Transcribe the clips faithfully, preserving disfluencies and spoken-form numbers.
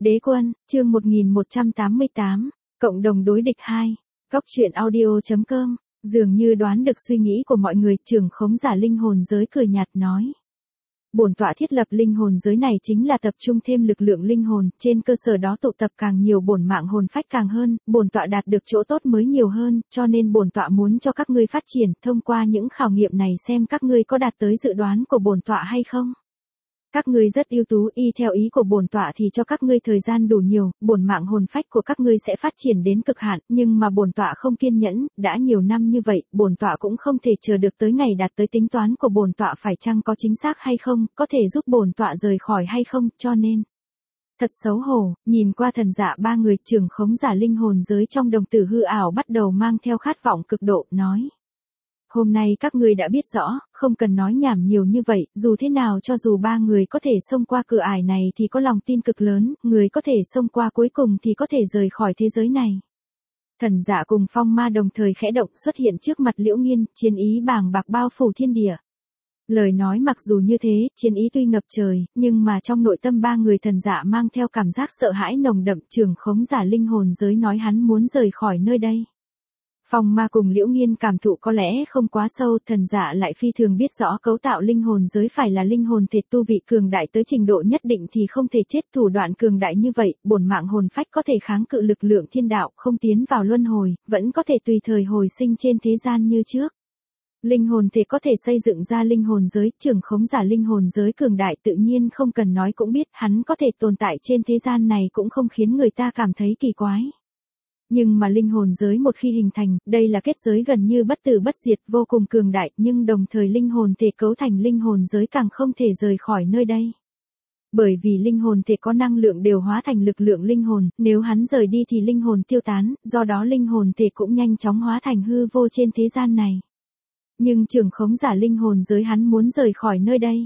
Đế quân, chương một nghìn một trăm tám mươi tám, cộng đồng đối địch hai, Góc truyện audio chấm com, dường như đoán được suy nghĩ của mọi người, trưởng khống giả linh hồn giới cười nhạt nói. Bổn tọa thiết lập linh hồn giới này chính là tập trung thêm lực lượng linh hồn, trên cơ sở đó tụ tập càng nhiều bổn mạng hồn phách càng hơn, bổn tọa đạt được chỗ tốt mới nhiều hơn, cho nên bổn tọa muốn cho các ngươi phát triển, thông qua những khảo nghiệm này xem các ngươi có đạt tới dự đoán của bổn tọa hay không. Các ngươi rất ưu tú, y theo ý của bổn tọa thì cho các ngươi thời gian đủ nhiều, bổn mạng hồn phách của các ngươi sẽ phát triển đến cực hạn, nhưng mà bổn tọa không kiên nhẫn, đã nhiều năm như vậy, bổn tọa cũng không thể chờ được tới ngày đạt tới tính toán của bổn tọa phải chăng có chính xác hay không, có thể giúp bổn tọa rời khỏi hay không, cho nên. Thật xấu hổ, nhìn qua thần dạ ba người, trưởng khống giả linh hồn giới trong đồng tử hư ảo bắt đầu mang theo khát vọng cực độ, nói. Hôm nay các ngươi đã biết rõ, không cần nói nhảm nhiều như vậy, dù thế nào cho dù ba người có thể xông qua cửa ải này thì có lòng tin cực lớn, người có thể xông qua cuối cùng thì có thể rời khỏi thế giới này. Thần dạ cùng phong ma đồng thời khẽ động xuất hiện trước mặt Liễu Nghiên, chiến ý bàng bạc bao phủ thiên địa. Lời nói mặc dù như thế, chiến ý tuy ngập trời, nhưng mà trong nội tâm ba người thần dạ mang theo cảm giác sợ hãi nồng đậm, trưởng khống giả linh hồn giới nói hắn muốn rời khỏi nơi đây. Phong ma cùng Liễu Nghiên cảm thụ có lẽ không quá sâu, thần dạ lại phi thường biết rõ cấu tạo linh hồn giới phải là linh hồn thể tu vị cường đại tới trình độ nhất định thì không thể chết, thủ đoạn cường đại như vậy, bổn mạng hồn phách có thể kháng cự lực lượng thiên đạo, không tiến vào luân hồi, vẫn có thể tùy thời hồi sinh trên thế gian như trước. Linh hồn thể có thể xây dựng ra linh hồn giới, trưởng khống giả linh hồn giới cường đại tự nhiên không cần nói cũng biết, hắn có thể tồn tại trên thế gian này cũng không khiến người ta cảm thấy kỳ quái. Nhưng mà linh hồn giới một khi hình thành, đây là kết giới gần như bất tử bất diệt, vô cùng cường đại, nhưng đồng thời linh hồn thể cấu thành linh hồn giới càng không thể rời khỏi nơi đây. Bởi vì linh hồn thể có năng lượng đều hóa thành lực lượng linh hồn, nếu hắn rời đi thì linh hồn tiêu tán, do đó linh hồn thể cũng nhanh chóng hóa thành hư vô trên thế gian này. Nhưng trưởng khống giả linh hồn giới hắn muốn rời khỏi nơi đây.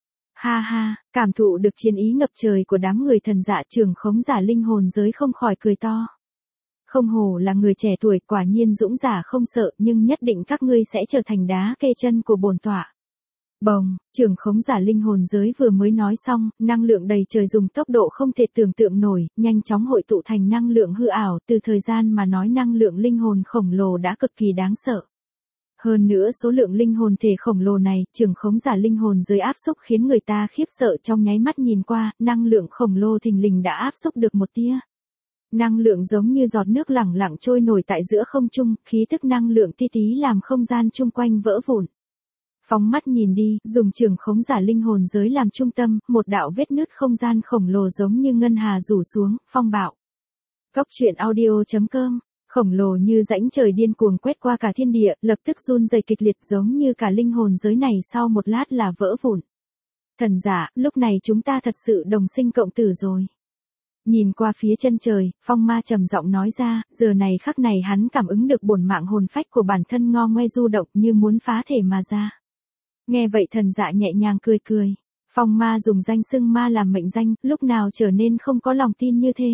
Ha ha, cảm thụ được chiến ý ngập trời của đám người thần dạ, trưởng khống giả linh hồn giới không khỏi cười to. Không hổ là người trẻ tuổi, quả nhiên dũng giả không sợ, nhưng nhất định các ngươi sẽ trở thành đá kê chân của bổn tọa. Bồng, trưởng khống giả linh hồn giới vừa mới nói xong, năng lượng đầy trời dùng tốc độ không thể tưởng tượng nổi, nhanh chóng hội tụ thành năng lượng hư ảo, từ thời gian mà nói năng lượng linh hồn khổng lồ đã cực kỳ đáng sợ. Hơn nữa số lượng linh hồn thể khổng lồ này, trưởng khống giả linh hồn giới áp xúc khiến người ta khiếp sợ, trong nháy mắt nhìn qua, năng lượng khổng lồ thình lình đã áp xúc được một tia. Năng lượng giống như giọt nước lẳng lặng trôi nổi tại giữa không trung, khí tức năng lượng ti tí làm không gian chung quanh vỡ vụn. Phóng mắt nhìn đi, dùng trưởng khống giả linh hồn giới làm trung tâm, một đạo vết nứt không gian khổng lồ giống như ngân hà rủ xuống, phong bạo. Góc truyện audio chấm com, khổng lồ như rãnh trời điên cuồng quét qua cả thiên địa, lập tức run rẩy kịch liệt giống như cả linh hồn giới này sau một lát là vỡ vụn. Thần giả, lúc này chúng ta thật sự đồng sinh cộng tử rồi. Nhìn qua phía chân trời, phong ma trầm giọng nói ra, giờ này khắc này hắn cảm ứng được bổn mạng hồn phách của bản thân ngo ngoe du động như muốn phá thể mà ra. Nghe vậy thần dạ nhẹ nhàng cười cười. Phong ma dùng danh xưng ma làm mệnh danh, lúc nào trở nên không có lòng tin như thế.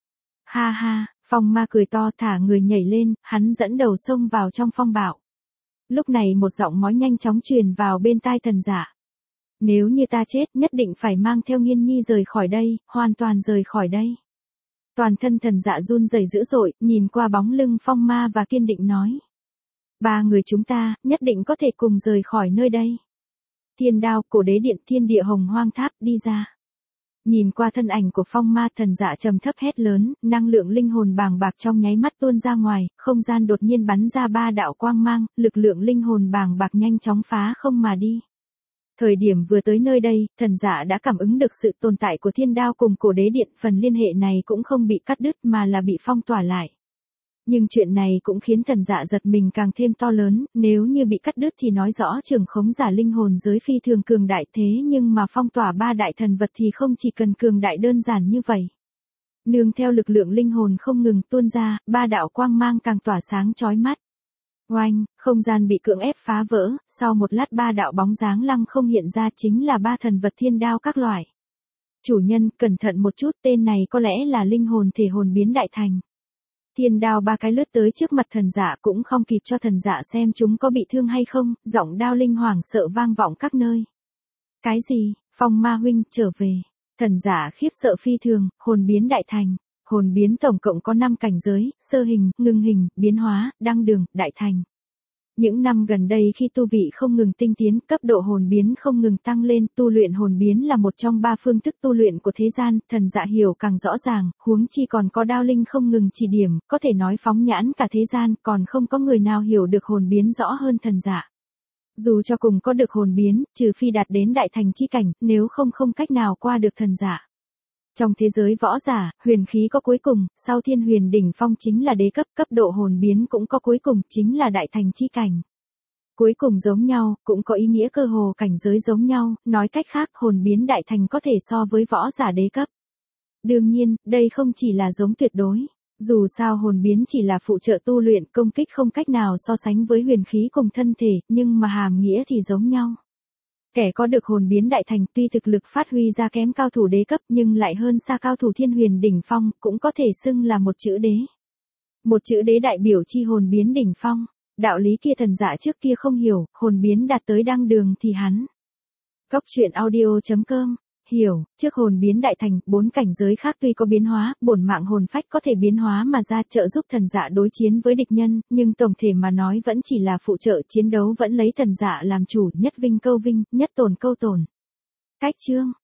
Ha ha, phong ma cười to thả người nhảy lên, hắn dẫn đầu xông vào trong phong bạo. Lúc này một giọng nói nhanh chóng truyền vào bên tai thần dạ. Nếu như ta chết, nhất định phải mang theo Nghiên Nhi rời khỏi đây, hoàn toàn rời khỏi đây. Toàn thân thần dạ run rẩy dữ dội, nhìn qua bóng lưng phong ma và kiên định nói. Ba người chúng ta, nhất định có thể cùng rời khỏi nơi đây. Thiên đao, cổ đế điện, thiên địa hồng hoang tháp, đi ra. Nhìn qua thân ảnh của phong ma, thần dạ trầm thấp hét lớn, năng lượng linh hồn bàng bạc trong nháy mắt tuôn ra ngoài, không gian đột nhiên bắn ra ba đạo quang mang, lực lượng linh hồn bàng bạc nhanh chóng phá không mà đi. Thời điểm vừa tới nơi đây, thần dạ đã cảm ứng được sự tồn tại của thiên đao cùng cổ đế điện, phần liên hệ này cũng không bị cắt đứt mà là bị phong tỏa lại. Nhưng chuyện này cũng khiến thần dạ giật mình càng thêm to lớn, nếu như bị cắt đứt thì nói rõ trưởng khống giả linh hồn giới phi thường cường đại, thế nhưng mà phong tỏa ba đại thần vật thì không chỉ cần cường đại đơn giản như vậy. Nương theo lực lượng linh hồn không ngừng tuôn ra, ba đạo quang mang càng tỏa sáng chói mắt. Oanh, không gian bị cưỡng ép phá vỡ, sau một lát ba đạo bóng dáng lăng không hiện ra chính là ba thần vật thiên đao các loại. Chủ nhân, cẩn thận một chút, tên này có lẽ là linh hồn thể hồn biến đại thành. Thiên đao ba cái lướt tới trước mặt thần dạ cũng không kịp cho thần dạ xem chúng có bị thương hay không, giọng đao linh hoảng sợ vang vọng các nơi. Cái gì, phong ma huynh, trở về. Thần giả khiếp sợ phi thường, hồn biến đại thành. Hồn biến tổng cộng có năm cảnh giới, sơ hình, ngưng hình, biến hóa, đăng đường, đại thành. Những năm gần đây khi tu vị không ngừng tinh tiến, cấp độ hồn biến không ngừng tăng lên, tu luyện hồn biến là một trong ba phương thức tu luyện của thế gian, thần dạ hiểu càng rõ ràng, huống chi còn có đao linh không ngừng chỉ điểm, có thể nói phóng nhãn cả thế gian, còn không có người nào hiểu được hồn biến rõ hơn thần dạ. Dù cho cùng có được hồn biến, trừ phi đạt đến đại thành chi cảnh, nếu không không cách nào qua được thần dạ. Trong thế giới võ giả, huyền khí có cuối cùng, sau thiên huyền đỉnh phong chính là đế cấp, cấp độ hồn biến cũng có cuối cùng, chính là đại thành chi cảnh. Cuối cùng giống nhau, cũng có ý nghĩa cơ hồ cảnh giới giống nhau, nói cách khác hồn biến đại thành có thể so với võ giả đế cấp. Đương nhiên, đây không chỉ là giống tuyệt đối. Dù sao hồn biến chỉ là phụ trợ tu luyện, công kích không cách nào so sánh với huyền khí cùng thân thể, nhưng mà hàm nghĩa thì giống nhau. Kẻ có được hồn biến đại thành tuy thực lực phát huy ra kém cao thủ đế cấp nhưng lại hơn xa cao thủ thiên huyền đỉnh phong, cũng có thể xưng là một chữ đế. Một chữ đế đại biểu chi hồn biến đỉnh phong. Đạo lý kia thần dạ trước kia không hiểu, hồn biến đạt tới đăng đường thì hắn. Cốc truyện audio chấm com Hiểu, trước hồn biến đại thành, bốn cảnh giới khác tuy có biến hóa, bổn mạng hồn phách có thể biến hóa mà ra trợ giúp thần dạ đối chiến với địch nhân, nhưng tổng thể mà nói vẫn chỉ là phụ trợ, chiến đấu vẫn lấy thần dạ làm chủ, nhất vinh câu vinh, nhất tổn câu tổn. Cách chương